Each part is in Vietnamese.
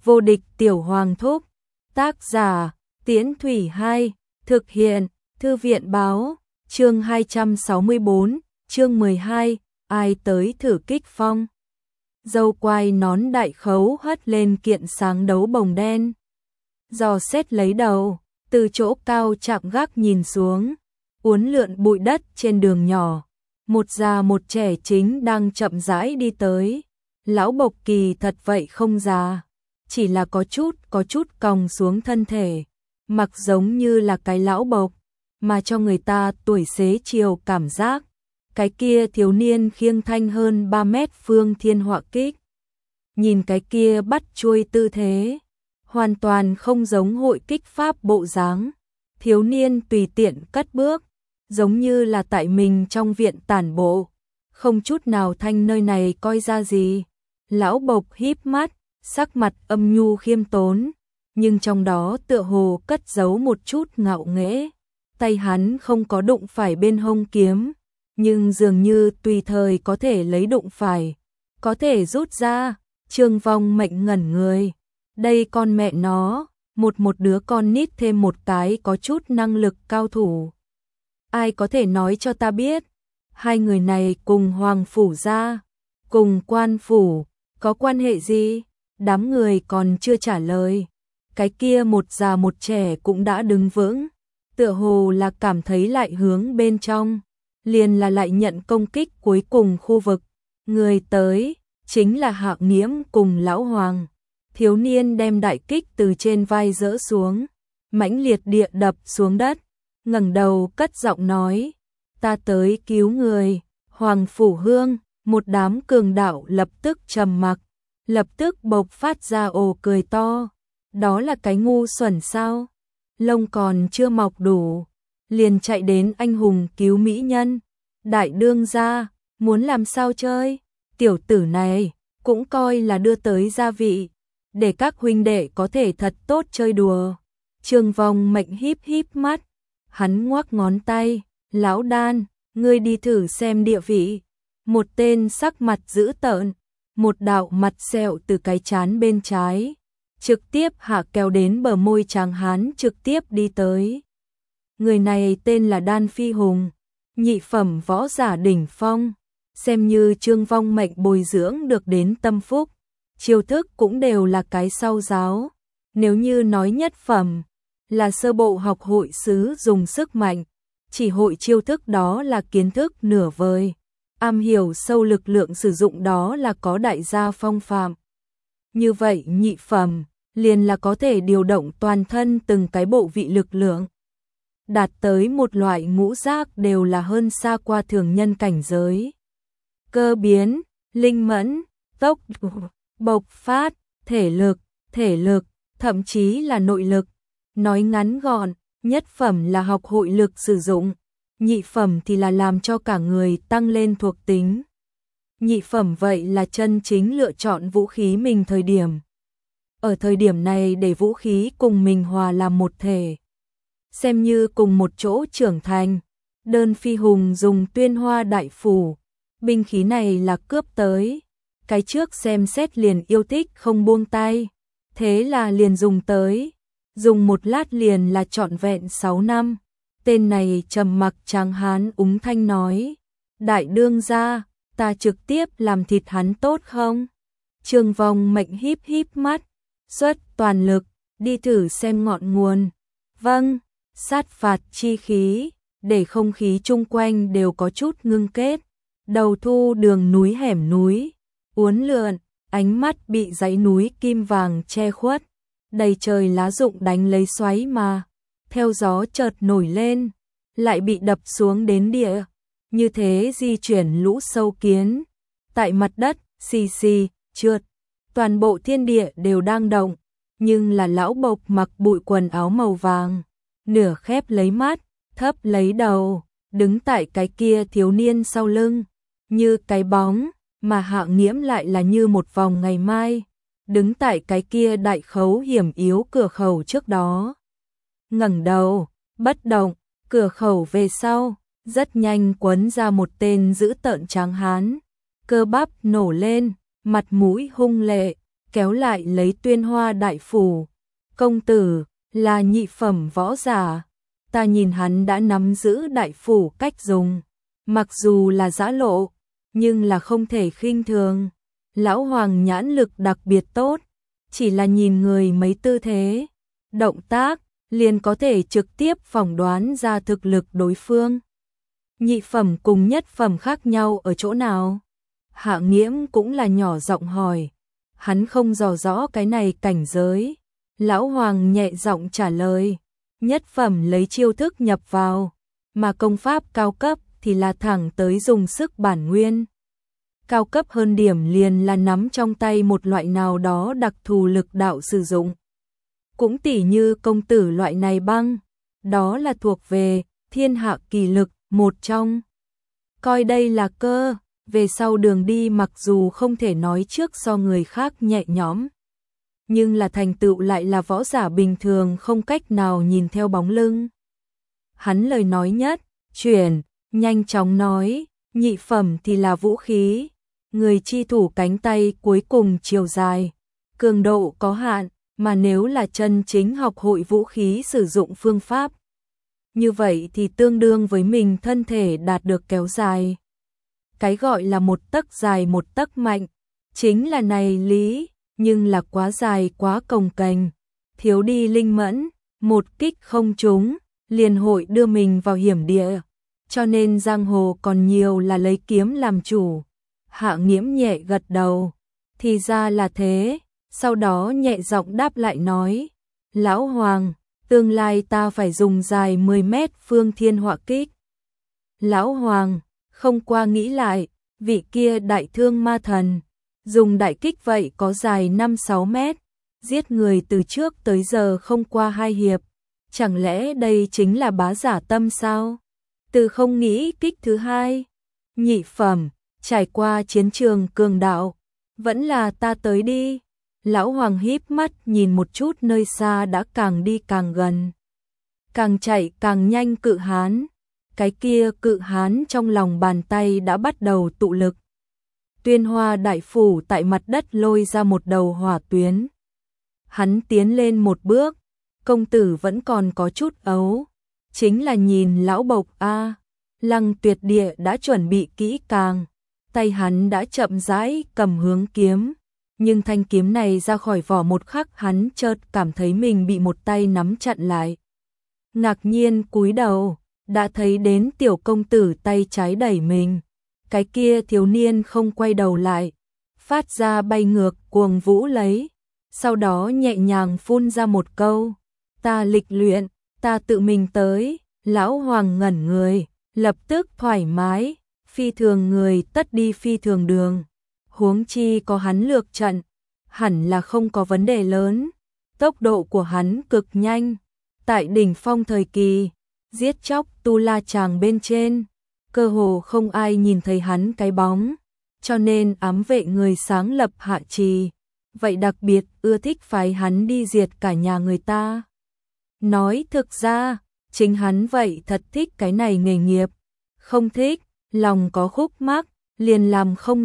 Vô địch tiểu hoàng thúc. Tác giả, Tiễn Thủy 2, thực hiện, Thư viện báo, chương 264, chương 12, ai tới thử kích phong. Dâu quai nón đại khấu hất lên kiện sáng đấu bồng đen. Dò xét lấy đầu, từ chỗ cao chạm gác nhìn xuống, uốn lượn bụi đất trên đường nhỏ. Một già một trẻ chính đang chậm rãi đi tới. Lão Bộc kỳ thật vậy không già, chỉ là có chút còng xuống thân thể, mặc giống như là cái lão Bộc, mà cho người ta tuổi xế chiều cảm giác. Cái kia thiếu niên khiêng thanh hơn 3 mét phương thiên họa kích. Nhìn cái kia bắt chuôi tư thế, hoàn toàn không giống hội kích pháp bộ dáng. Thiếu niên tùy tiện cất bước, giống như là tại mình trong viện tản bộ, không chút nào thanh nơi này coi ra gì. Lão Bộc híp mắt, sắc mặt âm nhu khiêm tốn, nhưng trong đó tựa hồ cất giấu một chút ngạo nghễ. Tay hắn không có đụng phải bên hông kiếm, nhưng dường như tùy thời có thể lấy đụng phải, có thể rút ra. Trương Vong Mệnh ngẩn người, đây con mẹ nó, một đứa con nít thêm một cái có chút năng lực cao thủ. Ai có thể nói cho ta biết, hai người này cùng Hoàng Phủ gia, cùng Quan Phủ, có quan hệ gì? Đám người còn chưa trả lời. Cái kia một già một trẻ cũng đã đứng vững, tựa hồ là cảm thấy lại hướng bên trong, liền là lại nhận công kích cuối cùng khu vực. Người tới, chính là Hạng Nghiễm cùng Lão Hoàng. Thiếu niên đem đại kích từ trên vai dỡ xuống, mãnh liệt địa đập xuống đất, ngẩng đầu cất giọng nói, ta tới cứu người. Hoàng Phủ Hương, một đám cường đạo lập tức trầm mặc, lập tức bộc phát ra ồ cười to. Đó là cái ngu xuẩn sao? Lông còn chưa mọc đủ, liền chạy đến anh hùng cứu mỹ nhân. Đại đương gia, muốn làm sao chơi? Tiểu tử này, cũng coi là đưa tới gia vị, để các huynh đệ có thể thật tốt chơi đùa. Trương Vong Mệnh híp mắt, hắn ngoắc ngón tay, lão Đan, ngươi đi thử xem địa vị. Một tên sắc mặt dữ tợn, một đạo mặt sẹo từ cái trán bên trái, trực tiếp hạ kéo đến bờ môi trắng hán trực tiếp đi tới. Người này tên là Đan Phi Hùng, nhị phẩm võ giả đỉnh phong, xem như Trương Vong Mệnh bồi dưỡng được đến tâm phúc, chiêu thức cũng đều là cái sau giáo. Nếu như nói nhất phẩm, là sơ bộ học hội sứ dùng sức mạnh, chỉ hội chiêu thức đó là kiến thức nửa vời, am hiểu sâu lực lượng sử dụng đó là có đại gia phong phạm. Như vậy nhị phẩm, liền là có thể điều động toàn thân từng cái bộ vị lực lượng, đạt tới một loại ngũ giác đều là hơn xa qua thường nhân cảnh giới. Cơ biến, linh mẫn, tốc độ, bộc phát, thể lực, thậm chí là nội lực. Nói ngắn gọn, nhất phẩm là học hội lực sử dụng, nhị phẩm thì là làm cho cả người tăng lên thuộc tính. Nhị phẩm vậy là chân chính lựa chọn vũ khí mình thời điểm. Ở thời điểm này để vũ khí cùng mình hòa làm một thể, xem như cùng một chỗ trưởng thành. Đơn Phi Hùng dùng Tuyên Hoa Đại Phủ, binh khí này là cướp tới, cái trước xem xét liền yêu thích không buông tay, thế là liền dùng tới, dùng một lát liền là trọn vẹn 6 năm. Tên này trầm mặc tráng hán úng thanh nói, đại đương gia, ta trực tiếp làm thịt hắn tốt không? Trương Vong Mệnh híp mắt, xuất toàn lực, đi thử xem ngọn nguồn. Vâng, sát phạt chi khí, để không khí chung quanh đều có chút ngưng kết. Đầu thu đường núi hẻm núi, uốn lượn, ánh mắt bị dãy núi kim vàng che khuất. Đầy trời lá rụng đánh lấy xoáy mà, theo gió chợt nổi lên, lại bị đập xuống đến địa. Như thế di chuyển lũ sâu kiến, tại mặt đất, xì trượt. Toàn bộ thiên địa đều đang động, nhưng là lão Bộc mặc bụi quần áo màu vàng, nửa khép lấy mắt, thấp lấy đầu, đứng tại cái kia thiếu niên sau lưng, như cái bóng, mà Hạng Nghiễm lại là như một vòng ngày mai, đứng tại cái kia đại khấu hiểm yếu cửa khẩu trước đó. Ngẩng đầu, bất động, cửa khẩu về sau, rất nhanh quấn ra một tên dữ tợn tráng hán, cơ bắp nổ lên, mặt mũi hung lệ, kéo lại lấy Tuyên Hoa đại phủ. Công tử, là nhị phẩm võ giả. Ta nhìn hắn đã nắm giữ đại phủ cách dùng. Mặc dù là giã lộ, nhưng là không thể khinh thường. Lão Hoàng nhãn lực đặc biệt tốt, chỉ là nhìn người mấy tư thế, động tác, liền có thể trực tiếp phỏng đoán ra thực lực đối phương. Nhị phẩm cùng nhất phẩm khác nhau ở chỗ nào? Hạ Nghiễm cũng là nhỏ giọng hỏi. Hắn không dò rõ cái này cảnh giới. Lão Hoàng nhẹ giọng trả lời. Nhất phẩm lấy chiêu thức nhập vào, mà công pháp cao cấp thì là thẳng tới dùng sức bản nguyên. Cao cấp hơn điểm liền là nắm trong tay một loại nào đó đặc thù lực đạo sử dụng. Cũng tỉ như công tử loại này băng, đó là thuộc về thiên hạ kỳ lực một trong. Coi đây là cơ, về sau đường đi mặc dù không thể nói trước so người khác nhẹ nhõm, nhưng là thành tựu lại là võ giả bình thường không cách nào nhìn theo bóng lưng. Hắn lời nói nhất, chuyển, nhanh chóng nói, nhị phẩm thì là vũ khí, người chi thủ cánh tay cuối cùng chiều dài, cường độ có hạn, mà nếu là chân chính học hội vũ khí sử dụng phương pháp, như vậy thì tương đương với mình thân thể đạt được kéo dài. Cái gọi là một tấc dài một tấc mạnh, chính là này lý, nhưng là quá dài quá cồng kềnh, thiếu đi linh mẫn, một kích không trúng, liền hội đưa mình vào hiểm địa, cho nên giang hồ còn nhiều là lấy kiếm làm chủ. Hạ Nghiễm nhẹ gật đầu, thì ra là thế, sau đó nhẹ giọng đáp lại nói, Lão Hoàng, tương lai ta phải dùng dài 10 mét phương thiên họa kích. Lão Hoàng, không qua nghĩ lại, vị kia đại thương ma thần, dùng đại kích vậy có dài 5-6 mét, giết người từ trước tới giờ không qua 2 hiệp, chẳng lẽ đây chính là bá giả tâm sao? Từ không nghĩ kích thứ hai, nhị phẩm, trải qua chiến trường cường đạo, vẫn là ta tới đi. Lão Hoàng híp mắt nhìn một chút nơi xa đã càng đi càng gần, càng chạy càng nhanh cự hán. Cái kia cự hán trong lòng bàn tay đã bắt đầu tụ lực. Tuyên Hoa đại phủ tại mặt đất lôi ra một đầu hỏa tuyến. Hắn tiến lên một bước, công tử vẫn còn có chút ấu, chính là nhìn lão bộc a. Lăng Tuyệt Địa đã chuẩn bị kỹ càng, tay hắn đã chậm rãi cầm hướng kiếm, nhưng thanh kiếm này ra khỏi vỏ một khắc hắn chợt cảm thấy mình bị một tay nắm chặn lại. Ngạc nhiên cúi đầu, đã thấy đến tiểu công tử tay trái đẩy mình, cái kia thiếu niên không quay đầu lại, phát ra bay ngược cuồng vũ lấy, sau đó nhẹ nhàng phun ra một câu, ta lịch luyện, ta tự mình tới. Lão Hoàng ngẩn người, lập tức thoải mái, phi thường người tất đi phi thường đường, huống chi có hắn lược trận, hẳn là không có vấn đề lớn. Tốc độ của hắn cực nhanh, tại đỉnh phong thời kỳ, giết chóc tu la chàng bên trên, cơ hồ không ai nhìn thấy hắn cái bóng, cho nên ám vệ người sáng lập hạ trì, vậy đặc biệt ưa thích phái hắn đi diệt cả nhà người ta. Nói thực ra, chính hắn vậy thật thích cái này nghề nghiệp, không thích, lòng có khúc mắc, liền làm không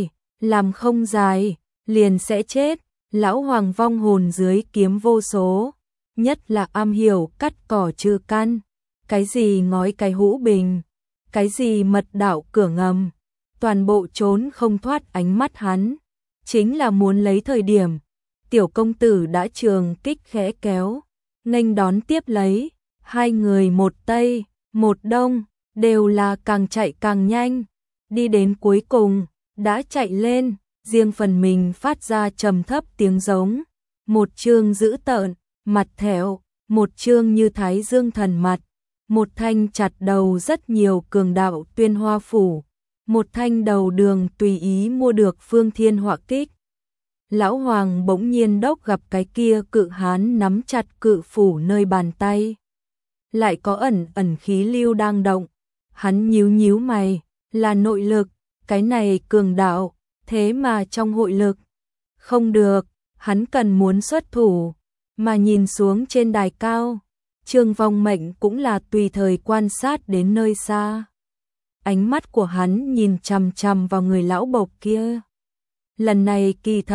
dài, liền sẽ chết. Lão Hoàng vong hồn dưới kiếm vô số, nhất là am hiểu cắt cỏ trừ căn, cái gì ngói cái hũ bình, cái gì mật đạo cửa ngầm, toàn bộ trốn không thoát ánh mắt hắn, chính là muốn lấy thời điểm. Tiểu công tử đã trường kích khẽ kéo, nghênh đón tiếp lấy, hai người một tây, một đông, đều là càng chạy càng nhanh, đi đến cuối cùng, đã chạy lên, riêng phần mình phát ra trầm thấp tiếng giống, một chương dữ tợn, mặt thẹo, một chương như Thái Dương thần mặt, một thanh chặt đầu rất nhiều cường đạo Tuyên Hoa phủ, một thanh đầu đường tùy ý mua được phương thiên họa kích. Lão Hoàng bỗng nhiên đốc gặp cái kia cự hán nắm chặt cự phủ nơi bàn tay, lại có ẩn khí lưu đang động, hắn nhíu nhíu mày, là nội lực, cái này cường đạo, thế mà trong hội lực, không được, hắn cần muốn xuất thủ, mà nhìn xuống trên đài cao, Trương Vong Mệnh cũng là tùy thời quan sát đến nơi xa. Ánh mắt của hắn nhìn chằm chằm vào người lão bộc kia. Lần này kỳ thật,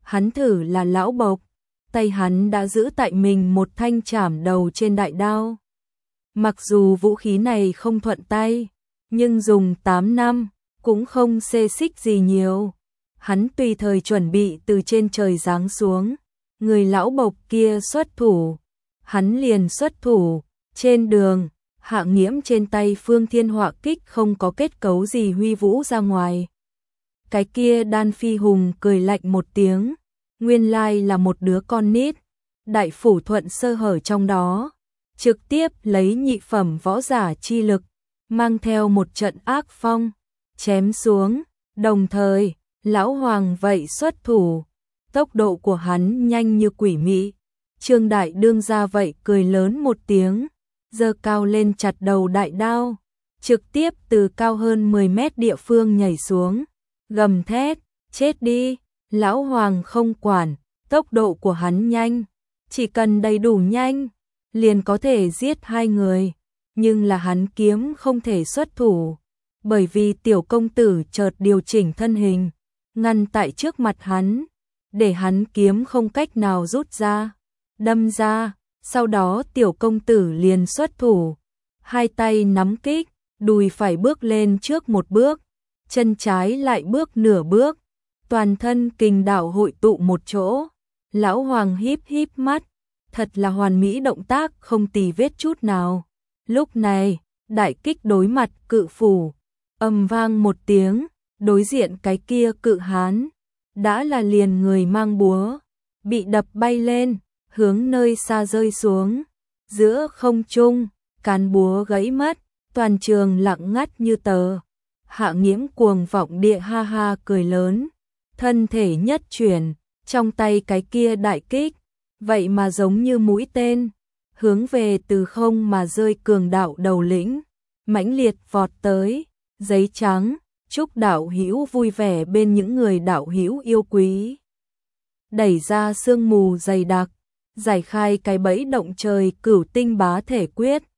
hắn thử là lão bộc, tay hắn đã giữ tại mình một thanh chảm đầu trên đại đao. Mặc dù vũ khí này không thuận tay, nhưng dùng 8 năm cũng không xê xích gì nhiều. Hắn tùy thời chuẩn bị từ trên trời giáng xuống, người lão bộc kia xuất thủ, hắn liền xuất thủ. Trên đường, Hạ Nghiễm trên tay Phương Thiên Họa kích không có kết cấu gì huy vũ ra ngoài. Cái kia Đan Phi Hùng cười lạnh một tiếng, nguyên lai là một đứa con nít. Đại Phủ Thuận sơ hở trong đó, trực tiếp lấy nhị phẩm võ giả chi lực, mang theo một trận ác phong, chém xuống, đồng thời, lão hoàng vậy xuất thủ, tốc độ của hắn nhanh như quỷ mị. Trương Đại Đương ra vậy cười lớn một tiếng, giơ cao lên chặt đầu đại đao, trực tiếp từ cao hơn 10 mét địa phương nhảy xuống, gầm thét, chết đi. Lão hoàng không quản, tốc độ của hắn nhanh, chỉ cần đầy đủ nhanh, liền có thể giết hai người, nhưng là hắn kiếm không thể xuất thủ, bởi vì tiểu công tử chợt điều chỉnh thân hình, ngăn tại trước mặt hắn, để hắn kiếm không cách nào rút ra, đâm ra. Sau đó tiểu công tử liền xuất thủ, hai tay nắm kích, đùi phải bước lên trước một bước, chân trái lại bước nửa bước, toàn thân kình đạo hội tụ một chỗ. Lão hoàng híp híp mắt, thật là hoàn mỹ động tác không tì vết chút nào. Lúc này, đại kích đối mặt cự phủ, ầm vang một tiếng, đối diện cái kia cự hán, đã là liền người mang búa, bị đập bay lên, hướng nơi xa rơi xuống. Giữa không trung, cán búa gãy mất, toàn trường lặng ngắt như tờ. Hạ Nghiễm cuồng vọng địa ha ha cười lớn, thân thể nhất chuyển, trong tay cái kia đại kích, vậy mà giống như mũi tên, hướng về từ không mà rơi cường đạo đầu lĩnh, mãnh liệt vọt tới. Giấy trắng, chúc đạo hữu vui vẻ bên những người đạo hữu yêu quý. Đẩy ra sương mù dày đặc, giải khai cái bẫy động trời Cửu Tinh Bá Thể Quyết.